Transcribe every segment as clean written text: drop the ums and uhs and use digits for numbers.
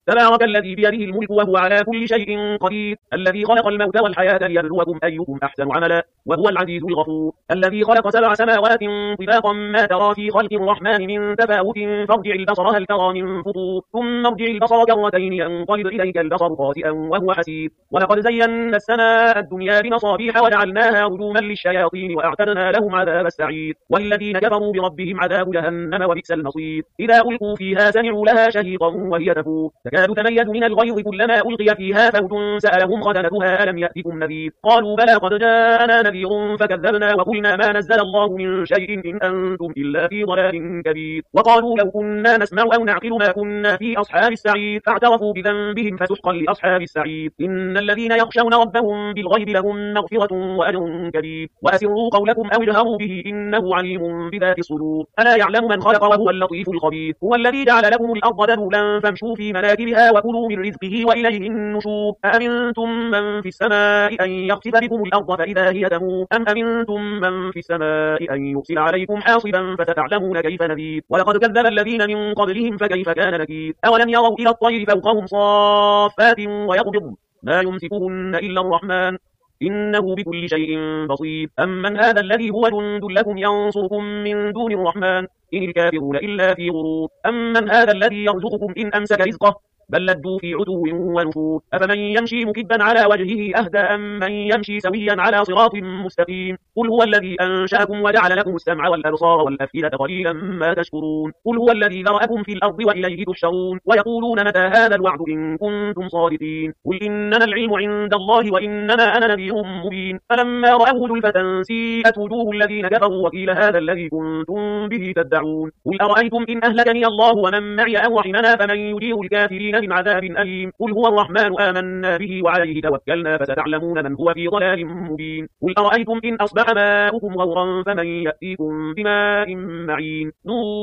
تبارك الذي بيده الملك وهو على كل شيء قدير، الذي خلق الموت والحياة ليبلوكم أيكم أحسن عملا، وهو العزيز الغفور، الذي خلق 7 سماوات طباقا ما ترى في خلق الرحمن من تفاوت فارجع البصر هل ترى من فطور، ثم ارجع البصر كرتين ينقلب إليك البصر خاسئا وهو حسير، ولقد زينا السماء الدنيا بمصابيح وجعلناها رجوما للشياطين وأعتدنا لهم عذاب السعير، والذين كفروا بربهم عذاب جهنم وبئس المصير، إذا ألقوا فيها سمعوا لها شهيقا وهي تفور تكاد تميز من الغيظ كلما ألقي فيها فوج سألهم خزنتها ألم يأتكم نذير، قالوا بلى قد جاءنا نذير فكذبنا وقلنا ما نزل الله من شيء إن أنتم إلا في ضلال كبير، وقالوا لو كنا نسمع أو نعقل ما كنا في أصحاب السعير، فاعترفوا بذنبهم فسحقا لأصحاب السعير، إن الذين يخشون ربهم بالغيب لهم مغفرة وأجر كبير، وأسروا قولكم أو اجهروا به إنه عليم بذات الصدور، ألا يعلم من خلق وهو اللطيف الخبير، هو الذي جعل لكم الأرض ذلولا فامشوا في مناكبها وكلوا من رزقه وإليه النشور، أأمنتم من في السماء أن يخسف بكم الأرض فإذا هي تمور، أم أمنتم من في السماء أن يرسل عليكم حاصبا فستعلمون كيف نذير، ولقد كذب الذين من قبلهم فكيف كان نكير، أولم يروا إلى الطير فوقهم صافات ويقبضن ما يمسكهن إلا الرحمن إنه بكل شيء بصير، أمن هذا الذي هو جند لكم ينصركم من دون الرحمن إن الكافرون إلا في غرور، أمن هذا الذي يرزقكم إن أمسك رزقه بل لجوا في عتو ونفور، أفمن يمشي مكبا على وجهه أهدى أم من يمشي سويا على صراط مستقيم، قل هو الذي أنشأكم وجعل لكم السمع والأبصار والأفئدة قليلا ما تشكرون، قل هو الذي ذرأكم في الأرض وإليه تحشرون، ويقولون متى هذا الوعد إن كنتم صادقين، قل إنما العلم عند الله وإنما أنا نذير مبين، فلما رأوه زلفة سيئت وجوه الذين كفروا وقيل هذا الذي كنتم به تدعون، قل أرأيتم إن أهلكني الله ومن معي أو رحمنا فمن يجير الكافرين من عذاب أليم، قل هو الرحمن آمنا به وعليه توكلنا فستعلمون من هو في ضلال مبين، قل أرأيتم إن أصبح ماؤكم غورا فمن يأتيكم بماء معين،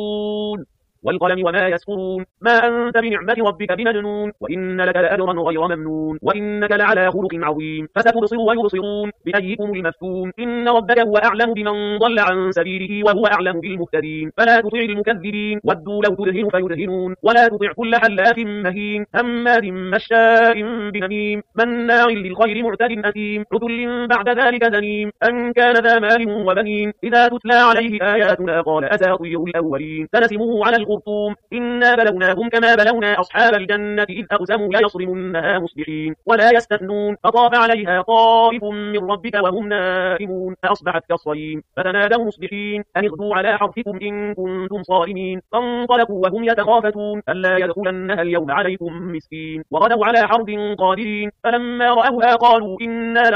نون والقلم وما يسطرون، ما أنت بنعمة ربك بمجنون، وإن لك لأجرا غير ممنون، وإنك لعلى خلق عظيم، فستبصر ويبصرون بأيكم المفتون، إن ربك هو أعلم بمن ضل عن سبيله وهو أعلم بالمهتدين، فلا تطع المكذبين ودوا لو تدهن فيدهنون، ولا تطع كل حلاف مهين هماز مشاء بنميم مناع للخير معتد أثيم عتل بعد ذلك زنيم، أن كان ذا مال وبنين، إذا تتلى عليه آياتنا قال أساطير الأولين، سنسمه على الخرطوم إنا بلوناهم كما بلونا أصحاب الجنة إذ أقسموا ليصرمنها مصبحين ولا يستثنون، فطاف عليها طائف من ربك وهم نائمون فأصبحت كالصريم، فتنادوا مصبحين أن اغدوا على حرثكم إن كنتم صارمين، فانطلقوا وهم يتخافتون ألا يدخلنها اليوم عليكم مسكين، وغدوا على حرب قادرين، فلما رأوها قالوا إنا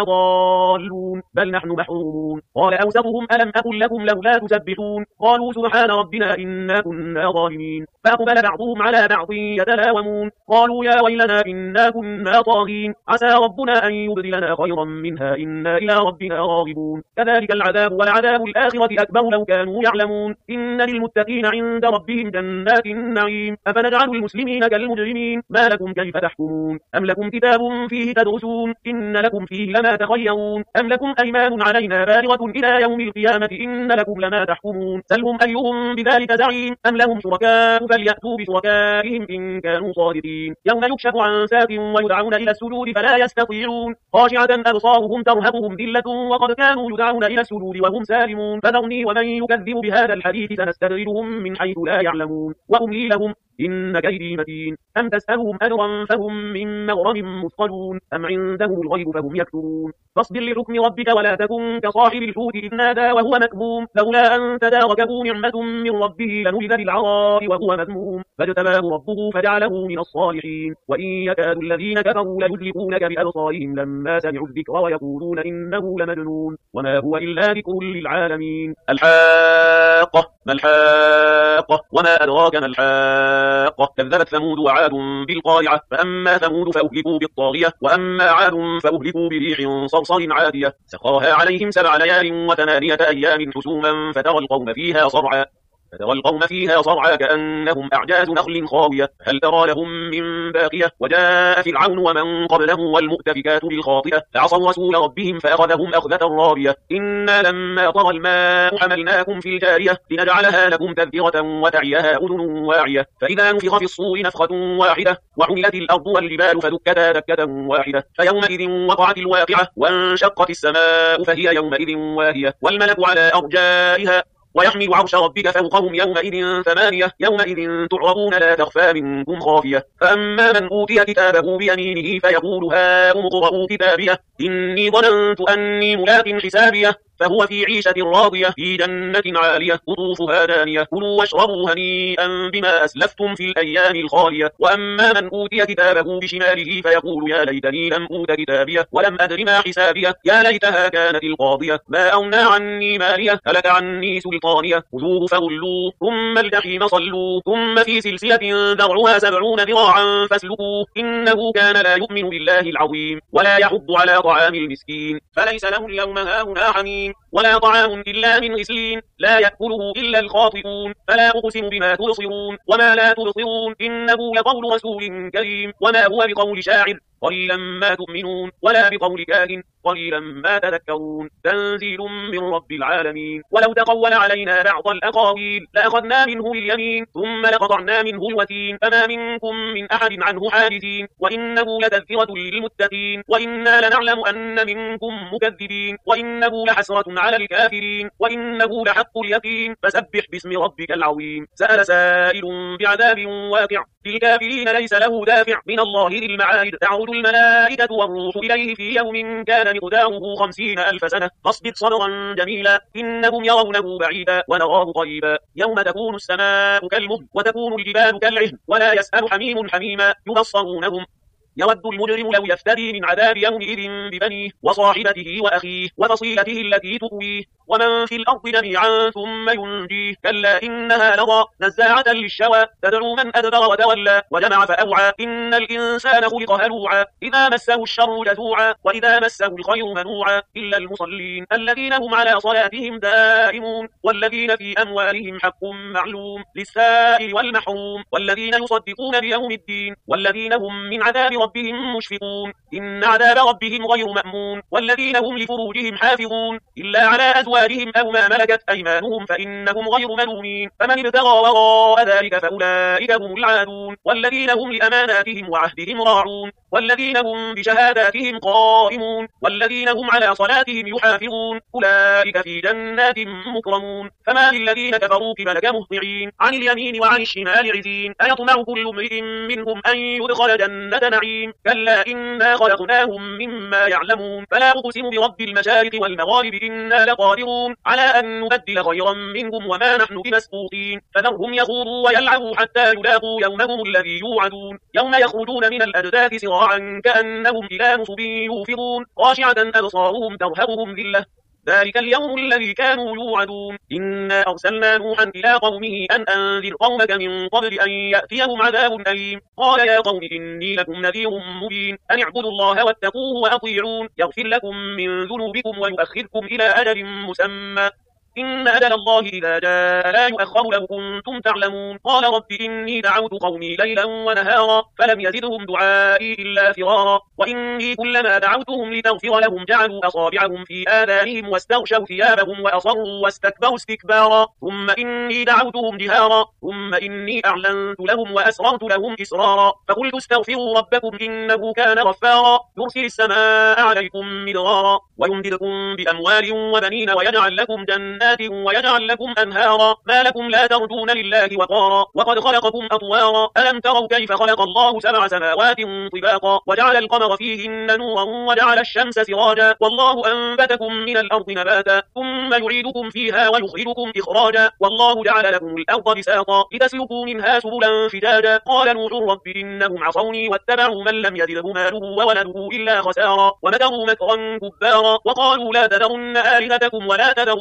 لضالون بل نحن محرومون، قال أوسطهم ألم أقل لكم لولا تسبحون، قالوا سبحان ربنا إنا كنا ظالمين، فأقبل بعضهم على بعض يتلاومون، قالوا يا ويلنا إنا كنا طاغين، عسى ربنا أن يبدلنا خيرا منها إنا إلى ربنا راغبون، كذلك العذاب ولعذاب الآخرة أكبر لو كانوا يعلمون، إن للمتقين عند ربهم جنات النعيم، أفنجعل المسلمين كالمجرمين ما لكم كيف تحكمون، أم لكم كتاب فيه تدرسون إن لكم فيه لما تخيرون، أم لكم أيمان علينا بالغة إلى يوم القيامة إن لكم لما تحكمون، سلهم أيهم بذلك زعيم أم لهم شركاء فليأتوا بشركائهم إن كانوا صادقين، يوم يكشف عن ساق ويدعون إلى السجود فلا يستطيعون، خاشعة أبصارهم ترهقهم ذلة وقد كانوا يدعون إلى السجود وهم سالمون، فذرني ومن يكذب بهذا الحديث سنستدرجهم من حيث لا يعلمون وأملي لهم إن كيدي متين، أم تسألهم أجرا فهم من مغرم مثقلون، أم عندهم الغيب فهم يكتبون، فاصبر لحكم ربك ولا تكن كصاحب الحوت إذ نادى وهو مكظوم، لولا أن تداركه نعمة من ربه لنبذ بالعراء وهو مذموم، فاجتباه ربه فجعله من الصالحين، وإن يكاد الذين كفروا ليزلقونك بأبصارهم لما سمعوا الذكر ويقولون إنه لمجنون وما هو إلا ذكر للعالمين، الحاقة ما الحاقة وما أدراك ما الحاقة، كذبت ثمود وعاد بالقارعة، فأما ثمود فأهلكوا بالطاغية وأما عاد فأهلكوا بريح صرصر عاتية سخرها عليهم 7 ليال و8 أيام حسوما فترى القوم فيها صرعا فترى القوم فيها صرعى كأنهم أعجاز نخل خاوية هل ترى لهم من باقية وجاء فرعون ومن قبله والمؤتفكات بالخاطئة فعصوا رسول ربهم فأخذهم أخذة رابية إنا لما طغى الماء حملناكم في الجارية لنجعلها لكم تذكرة وتعيها أذن واعية فإذا نفخ في الصور نفخة واحدة وحملت الأرض والجبال فدكتا دكة واحدة فيومئذ وقعت الواقعة وانشقت السماء فهي يومئذ واهية والملك على أرجائها ويحمل عرش ربك فوقهم يومئذ ثمانية يومئذ تعرضون لا تخفى منكم خافية فأما من أوتي كتابه بيمينه فيقول هاؤم اقرءوا كتابيه إني ظننت أني ملاق حسابيه فهو في عيشة راضية في جنة عالية قطوفها دانية كلوا واشربوا هنيئا بما أسلفتم في الأيام الخالية وأما من أوتي كتابه بشماله فيقول يا ليتني لم أوت كتابيه ولم أدر ما حسابيه يا ليتها كانت القاضية ما أغنى عني ماليه هلك عني سلطانيه خذوه فغلوه ثم الجحيم صلوه ثم في سلسلة ذرعها 70 ذراعا فاسلكوه إنه كان لا يؤمن بالله العظيم ولا يحض على طعام المسكين فليس له اليوم هاهنا حميم ولا طعام إلا من غسلين لا يأكله إلا الخاطئون فلا أقسم بما تبصرون وما لا تبصرون إنه لقول رسول كريم وما هو بقول شاعر قليلا ما تؤمنون ولا بقول كاهن قليلا ما تذكرون تنزيل من رب العالمين ولو تقول علينا بعض الأقاويل لأخذنا منه باليمين ثم لقطعنا منه الوتين فما منكم من أحد عنه حاجزين وإنه لتذكرة للمتقين وإنا لنعلم أن منكم مكذبين وإنه لحسرة على الكافرين وإنه لحق اليقين فسبح باسم ربك العظيم سأل سائل بعذاب واقع للكافرين ليس له دافع من الله ذي المعارج تعرج الملائكة والروح إليه في يوم كان مقداره 50,000 سنة فاصبر صبرا جميلا إنهم يرونه بعيدا ونراه قريبا يوم تكون السماء كالمهل وتكون الجبال كالعهن ولا يسأل حميم حميما يبصرونهم يود المجرم لو يفتدي من عذاب يومئذ ببنيه وصاحبته وأخيه وفصيلته التي تؤويه ومن في الأرض جميعا ثم ينجيه كلا إنها لظى نزاعة للشوى تدعو من أدبر وتولى وجمع فأوعى إن الإنسان خلق هلوعا إذا مسه الشر جزوعا وإذا مسه الخير منوعا إلا المصلين الذين هم على صلاتهم دائمون والذين في أموالهم حق معلوم للسائل والمحروم والذين يصدقون بيوم الدين والذين هم من عذاب ربهم مشفقون إن عذاب ربهم غير مأمون والذين هم لفروجهم حافظون إلا على أزواجهم أو ما ملكت أيمانهم فإنهم غير ملومين فمن ابتغى وراء ذلك فأولئك هم العادون والذين هم لأماناتهم وعهدهم راعون والذين هم بشهاداتهم قائمون والذين هم على صلاتهم يحافظون أولئك في جنات مكرمون فما للذين كفروا قبلك مهطعين عن اليمين وعن الشمال عزين أيطمع كل امرئ منهم أن يدخل جنة نعيم كلا إنا خلقناهم مما يعلمون فلا أقسم برب المشارق والمغارب إنا لقادرون على أن نبدل خيرا منهم وما نحن بمسبوقين فذرهم يخوضوا ويلعبوا حتى يلاقوا يومهم الذي يوعدون يوم يخرجون من الأجداث سراعا كأنهم إلى نصب يوفضون خاشعة أبصارهم ترهقهم ذلة ذلك اليوم الذي كانوا يوعدون إنا أرسلنا نوحا إلى قومه أن أنذر قومك من قبل أن يأتيهم عذاب أليم قال يا قوم إني لكم نذير مبين أن اعبدوا الله واتقوه وأطيعون يغفر لكم من ذنوبكم ويؤخركم إلى أجل مسمى إن أجل الله إذا جاء لا يؤخر لو كنتم تعلمون قال رب إني دعوت قومي ليلا ونهارا فلم يزدهم دعائي إلا فرارا وإني كلما دعوتهم لتغفر لهم جعلوا أصابعهم في آذانهم واستغشوا ثيابهم وأصروا واستكبروا استكبارا ثم إني دعوتهم جهارا ثم إني أعلنت لهم وأسررت لهم إسرارا فقلت استغفروا ربكم إنه كان غفارا يرسل السماء عليكم مدرارا ويمددكم بأموال وبنين ويجعل لكم جنات ويجعل لكم أنهارا ما لكم لا ترجون لله وقارا وقد خلقكم أطوارا ألم تروا كيف خلق الله 7 سماوات طباقا وجعل القمر فيهن نورا وجعل الشمس سراجا والله أنبتكم من الأرض نباتا ثم يعيدكم فيها ويخرجكم إخراجا والله جعل لكم الأرض بساطا لتسلكوا منها سبلا فجاجا قال نوح رب إنهم عصوني واتبعوا من لم يزده ماله وولده إلا خسارا ومكروا مكرا كبارا وقالوا لا تذرن آلهتكم ولا تذرن ودا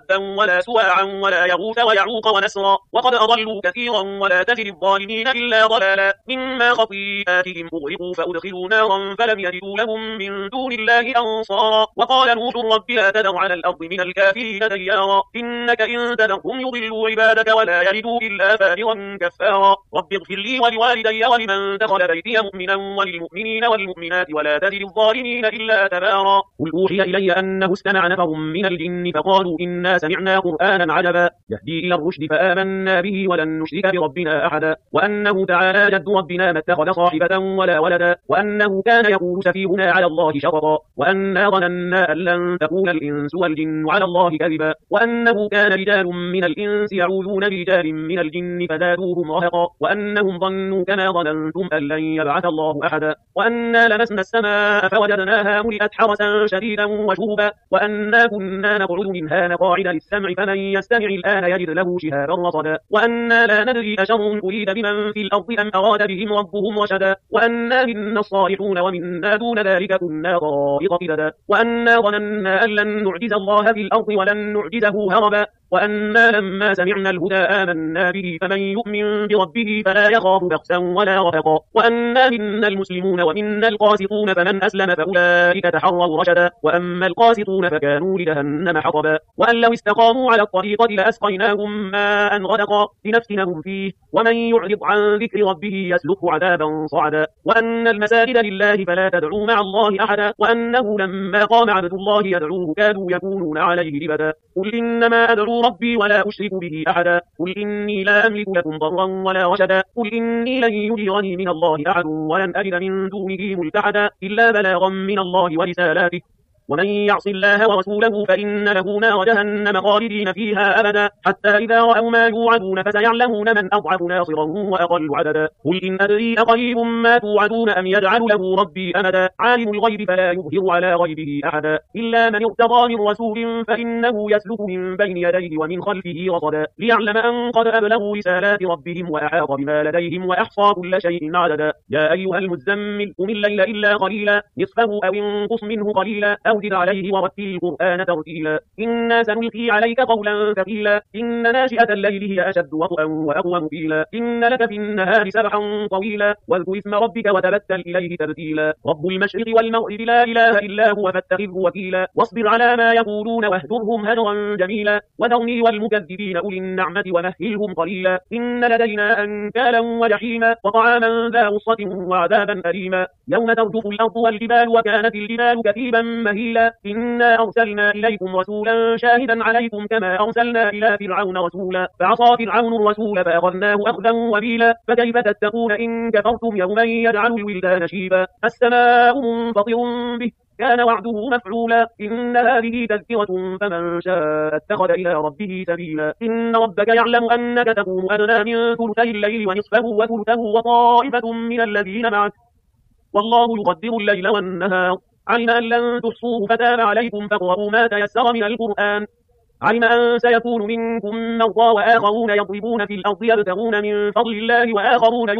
ودا ولا سواعا ولا يغوث ويعوق ونسرا وقد أضلوا كثيرا ولا تزد الظالمين إلا ضلالا مما خطيئاتهم أغرقوا فأدخلوا نارا فلم يجدوا لهم من دون الله أنصارا وقال نوح رب لا تذر على الأرض من الكافرين ديارا إنك إن تذرهم يضلوا عبادك ولا يلدوا إلا فاجرا كفارا رب اغفر لي ولوالدي ولمن دخل بيتي مؤمنا وللمؤمنين والمؤمنات ولا تزد الظالمين إلا تبارا قل أوحي إلي أنه استمع نفر من الجن فقالوا إنا سمعنا قرآنا عجبا يهدي إلى الرشد فآمنا به ولن نشرك بربنا أحدا وأنه تعالى جد ربنا ما اتخذ صاحبة ولا ولدا وأنه كان يقول سفيهنا على الله شططا وأنا ظننا أن لن تكون الإنس والجن على الله كذبا وأنه كان رجال من الإنس يعوذون برجال من الجن فزادوهم رهقا وأنهم ظنوا كما ظننتم أن لن يبعث الله أحدا وأنا لمسنا السماء فوجدناها ملئت حرسا شديدا وشهبا وأنا كنا نقعد منها مقاعد للسمع فمن يستمع الآن يجد له شهابا رصدا وأنا لا ندري أشر أريد بمن في الأرض أم أراد بهم ربهم رشدا وأنا منا الصالحون ومنا دون ذلك كنا طائق قددا وأنا ظننا أن لن نعجز الله في الأرض ولن نعجزه هربا وأنا لما سمعنا الهدى آمنا به فمن يؤمن بربه فلا يخاف بخسا ولا رهقا وأنا منا المسلمون ومنا القاسطون فمن أسلم فأولئك تحروا رشدا وأما القاسطون فكانوا لجهنم حطبا وأن لو استقاموا على الطريقة لأسقيناهم ماء غدقا لنفتنهم فيه ومن يعرض عن ذكر ربه يسلكه عذابا صعدا وأن المساجد لله فلا تدعوا مع الله أحدا وأنه لما قام عبد الله يدعوه كادوا يكونون عليه لبدا قل إنما أدعو ربي ولا أشرك به أحدا قل إني لا أملك لكم ضرا ولا رشدا قل إني لن يجيرني من الله أحد ولن أجد من دونه ملتحدا إلا بلاغا من الله ورسالاته ومن يعص الله ورسوله فإن له نار جهنم خالدين فيها أبدا حتى إذا رأوا ما يوعدون فسيعلمون من أضعف ناصرا وأقل عددا قل إن أدري أقريب ما توعدون أم يجعل له ربي أمدا عالم الغيب فلا يظهر على غيبه أحدا إلا من ارتضى من رسول فإنه يسلك من بين يديه ومن خلفه رصدا ليعلم أن قد أبلغوا رسالات ربهم وأحاط بما لديهم وأحصى كل شيء عددا يا أيها المزمل قم الليل إلا قليلا نصفه أو انقص منه قليلا أو زد عليه ورتل القرآن ترتيلا إنا سنلقي عليك قولا ثقيلا إن ناشئة الليل هي أشد وطئا وأقوم قيلا إن لك في النهار سبحا طويلا واذكر اسم ربك وتبتل إليه تبتيلا رب المشرق والمغرب لا إله إلا هو فاتخذه وكيلا واصبر على ما يقولون واهجرهم هجرا جميلا وذرني والمكذبين أولي النعمة ومهلهم قليلا إن لدينا أنكالا وجحيما وطعاما ذا غصة وعذابا أليما يوم ترجف الأرض والجبال وكانت الجبال كثيبا مهيلا إنا أرسلنا إليكم رسولا شاهدا عليكم كما أرسلنا إلى فرعون رسولا فعصى فرعون الرسول فأخذناه أخذا وبيلا فكيف تتقون إن كفرتم يوما يجعل الولدان شيبا السماء منفطر به كان وعده مفعولا إن هذه تذكرة فمن شاء اتخذ إلى ربه سبيلا إن ربك يعلم أنك تقوم أدنى من ثلثي الليل ونصفه وثلثه وطائفة من الذين معك والله يقدر الليل والنهار علم أن لن تحصوه فتاب عليكم فاقرؤوا ما تيسر من القرآن علم أن سيكون منكم مرضى وآخرون يضربون في الأرض يبتغون من فضل الله وآخرون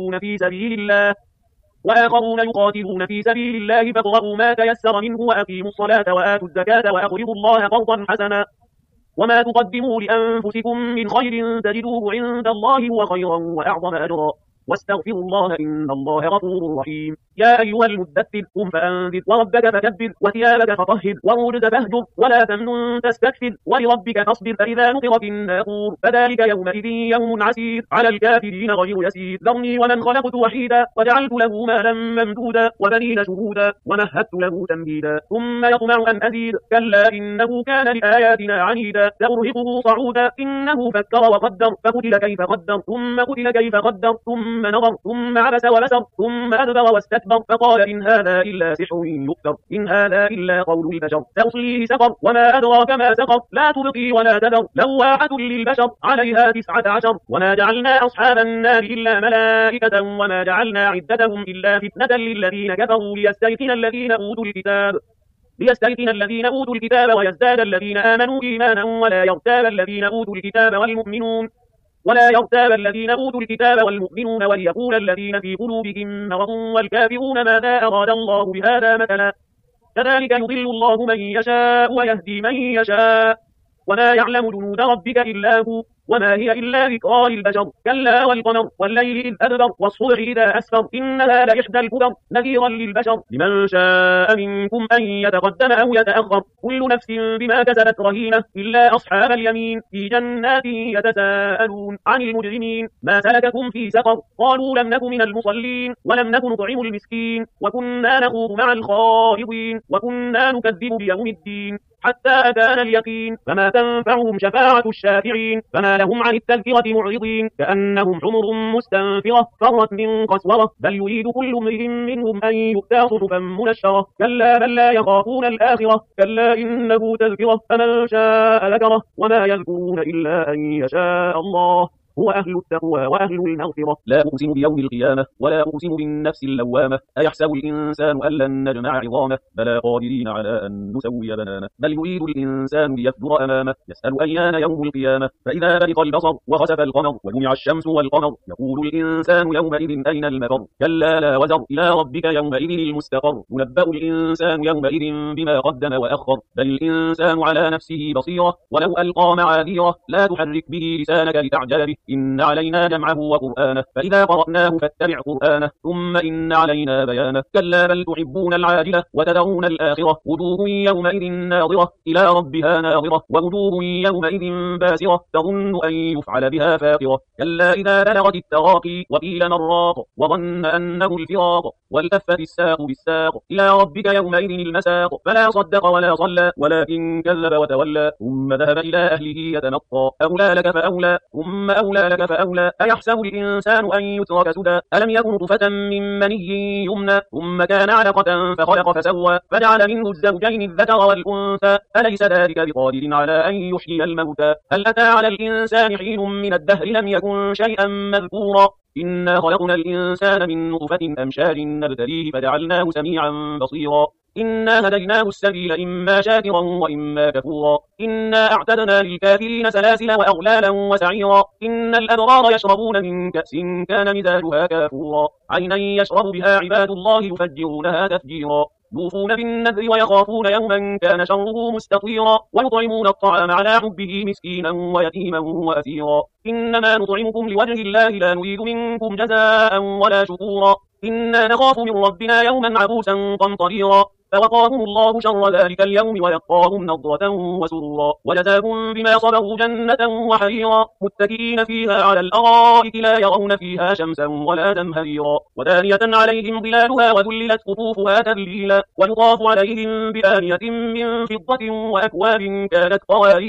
يقاتلون في سبيل الله فاقرؤوا ما تيسر منه وأقيموا الصلاة وآتوا الزكاة وأقرضوا الله قرضا حسنا وما تقدموا لأنفسكم من خير تجدوه عند الله هو خيرا وأعظم أجرا واستغفروا الله إن الله غفور رحيم يا أيها المدثر قم فأنذر وربك فكبر وثيابك فطهر والرجز فاهجر ولا تمنن تستكثر ولربك فاصبر فإذا نقر في الناقور فذلك يومئذ يوم عسير على الكافرين غير يسير ذرني ومن خلقت وحيدا وجعلت له مالا ممدودا وبنين شهودا ومهدت له تمهيدا ثم يطمع أن أزيد كلا إنه كان لآياتنا عنيدا سأرهقه صعودا إنه فكر وقدر فقتل كيف قدر ثم قتل كيف قدر ثم نظر ثم عبس وبسر ثم أدبر واستكبر فقال إن هذا إلا سحر يؤثر إن هذا إلا قول البشر سأصليه سقر وما أدراك ما سقر لا تبقي ولا تذر لواحة للبشر عليها 19 وما جعلنا أصحاب النار إلا ملائكة وما جعلنا عدتهم إلا فتنة للذين كفروا ليستيقن الذين أوتوا الكتاب ويزداد الذين آمنوا إيمانا ولا يرتاب الذين أوتوا الكتاب والمؤمنون وليقول الذين في قلوبهم مرض والكافرون ماذا أراد الله بهذا مثلا كذلك يضل الله من يشاء ويهدي من يشاء وما يعلم جنود ربك إلا هو وما هي إلا ذكرى للبشر كلا والقمر والليل إذ أدبر والصبح إذا أسفر إنها لإحدى الكبر نذيرا للبشر لمن شاء منكم أن يتقدم أو يتأخر كل نفس بما كسبت رهينة إلا أصحاب اليمين في جنات يتساءلون عن المجرمين ما سلككم في سقر قالوا لم نك من المصلين ولم نك نطعم المسكين وكنا نخوض مع الخائضين وكنا نكذب بيوم الدين حتى أتانا اليقين فما تنفعهم شفاعة الشافعين فما لهم عن التذكرة معرضين كأنهم حمر مستنفرة فرت من قسورة بل يريد كل امرئ منهم أن يؤتى صحفا منشرة كلا بل لا يخافون الآخرة كلا إنه تذكرة فمن شاء ذكره وما يذكرون إلا أن يشاء الله هو أهل التقوى وأهل المغفرة لا أقسم بيوم القيامة ولا أقسم بالنفس اللوامة أيحسب الإنسان أن لن نجمع عظامه بلى قادرين على أن نسوي بنانه بل يريد الإنسان ليفجر أمامه يسأل أيان يوم القيامة فإذا برق البصر وخسف القمر وجمع الشمس والقمر يقول الإنسان يومئذ أين المفر كلا لا وزر إلى ربك يومئذ المستقر ينبأ الإنسان يومئذ بما قدم وأخر بل الإنسان على نفسه بصيرة ولو ألقى معاذيره لا تحرك به لسانك لتعجل به إن علينا جمعه وقرآنه فإذا قرأناه فاتبع قرآنه ثم إن علينا بيانه كلا بل تحبون العاجلة وتذرون الآخرة وجوه يومئذ ناظرة إلى ربها ناظرة ووجوه يومئذ باسرة تظن أن يفعل بها فاقرة كلا إذا بلغت التراقي وقيل من راق وظن أنه الفراق والتفت الساق بالساق إلى ربك يومئذ المساق فلا صدق ولا صلى ولكن كذب وتولى ثم ذهب إلى أهله يتمطى أولى لك فأولى ثم أولى لك فأولى أيحسب الإنسان أن يترك سدى ألم يكن طفة من مني يمنى ثم كان علقة فخلق فسوى فجعل منه الزوجين الذكر والأنثى أليس ذلك بقادر على أن يحيي الموتى هل أتى على الإنسان حين من الدهر لم يكن شيئا مذكورا إنا خلقنا الإنسان من نطفة أمشاج نبتليه فجعلناه سميعا بصيرا إنا هديناه السبيل إما شاكرا وإما كفورا إنا أعتدنا للكافرين سلاسل وأغلالا وسعيرا إن الأبرار يشربون من كأس كان مزاجها كافورا عينا يشرب بها عباد الله يفجرونها تفجيرا يوفون بالنذر ويخافون يوما كان شره مستطيرا ويطعمون الطعام على حبه مسكينا ويتيما وأسيرا إنما نطعمكم لوجه الله لا نريد منكم جزاء ولا شكورا إنا نخاف من ربنا يوما عبوسا قمطريرا فوقاهم الله شر ذلك اليوم ويقاهم نضرة وسرورا وجزاهم بما صبروا جنة وحريرا متكئين فيها على الأرائك لا يرون فيها شمسا ولا زمهريرا ودانية عليهم ظلالها وذللت قطوفها تذليلا ويطاف عليهم بآنية من فضة وأكواب كانت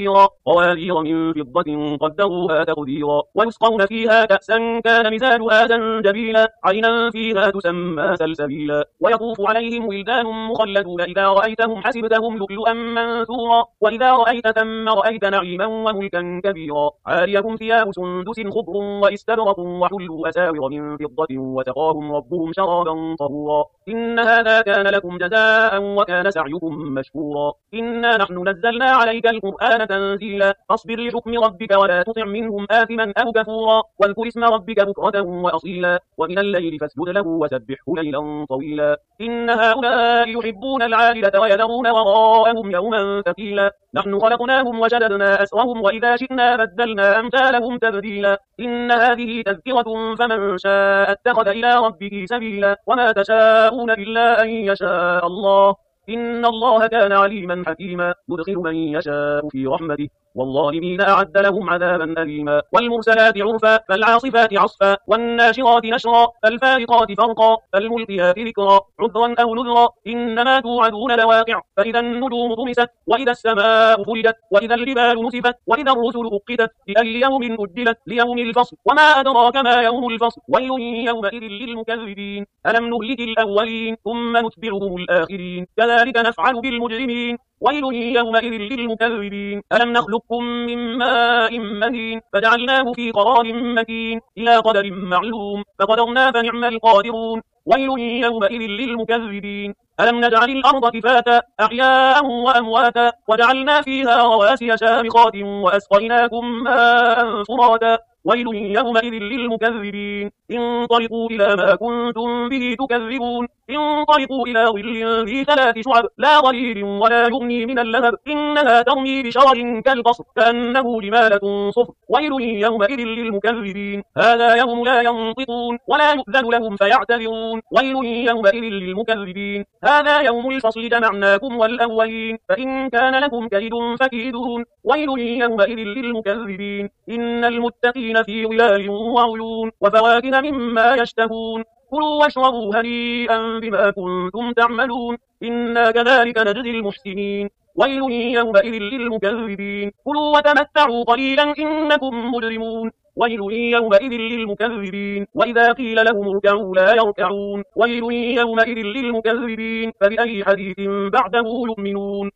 قوارير من فضة قدروها تقديرا ويسقون فيها كأسا كان مزاجها زنجبيلا عينا فيها تسمى سلسبيلا ويطوف عليهم ولدان مخلدون إذا رأيتهم حسبتهم لؤلؤا منثورا وإذا رأيت ثم رأيت نعيما وملكا كبيرا عاليهم ثياب سندس خضر واستبرق وحلوا أساور من فضة وسقاهم ربهم شرابا طهورا إن هذا كان لكم جزاء وكان سعيكم مشكورا إنا نحن نزلنا عليك القرآن تنزيلا فاصبر لحكم ربك ولا تطع منهم آثما أو كفورا واذكر اسم ربك بكرة وأصيلا ومن الليل فاسجد له وسبحه ليلا طويلا إن هؤلاء يحبون العاجلة ويذرون وراءهم يوما ثقيلا نحن خلقناهم وشددنا أسرهم وإذا شئنا بدلنا أمثالهم تبديلا إن هذه تذكرة فمن شاء اتخذ إلى ربه سبيلا وما تشاءون إلا أن يشاء الله إن الله كان عليما حكيما يدخل من يشاء في رحمته والظالمين أعد لهم عذابا أليما والمرسلات عرفا فالعاصفات عصفا والناشرات نشرا فالفارقات فرقا فالملقيات ذكرا عذرا أو نذرا إنما توعدون لواقع فإذا النجوم طمست وإذا السماء فرجت وإذا الجبال نسفت وإذا الرسل أقتت لأي يوم أجلت ليوم الفصل وما أدراك ما يوم الفصل ويل يومئذ للمكذبين ألم نهلك الأولين ثم نتبعهم الآخرين كذلك نفعل بالمجرمين ويل يومئذ للمكذبين ألم نخلقكم من ماء مهين فجعلناه في قرار مكين إلى قدر معلوم فقدرنا فنعم القادرون ويل يومئذ للمكذبين ألم نجعل الأرض كفاتا أحياء وأمواتا وجعلنا فيها رواسي شامخات وأسقيناكم ماء فراتا ويل يومئذ للمكذبين انطلقوا إلى ما كنتم به تكذبون انطلقوا إلى ظل ذي 3 شعب لا ظليل ولا يغني من اللهب إنها ترمي بشرر كالقصر كأنه جمالة صفر ويل يومئذ للمكذبين هذا يوم لا ينطقون ولا يؤذن لهم فيعتذرون ويل يومئذ للمكذبين هذا يوم الفصل جمعناكم والأولين فإن كان لكم كيد فكيدون ويل يومئذ للمكذبين إن المتقين في ظلال وعيون وفواكه مما يشتهون كلوا واشربوا هنيئا بما كنتم تعملون إنا كذلك نجزي المحسنين ويل يومئذ للمكذبين كلوا وتمتعوا قليلا إنكم مجرمون ويل يومئذ للمكذبين وإذا قيل لهم اركعوا لا يركعون ويل يومئذ للمكذبين فبأي حديث بعده يؤمنون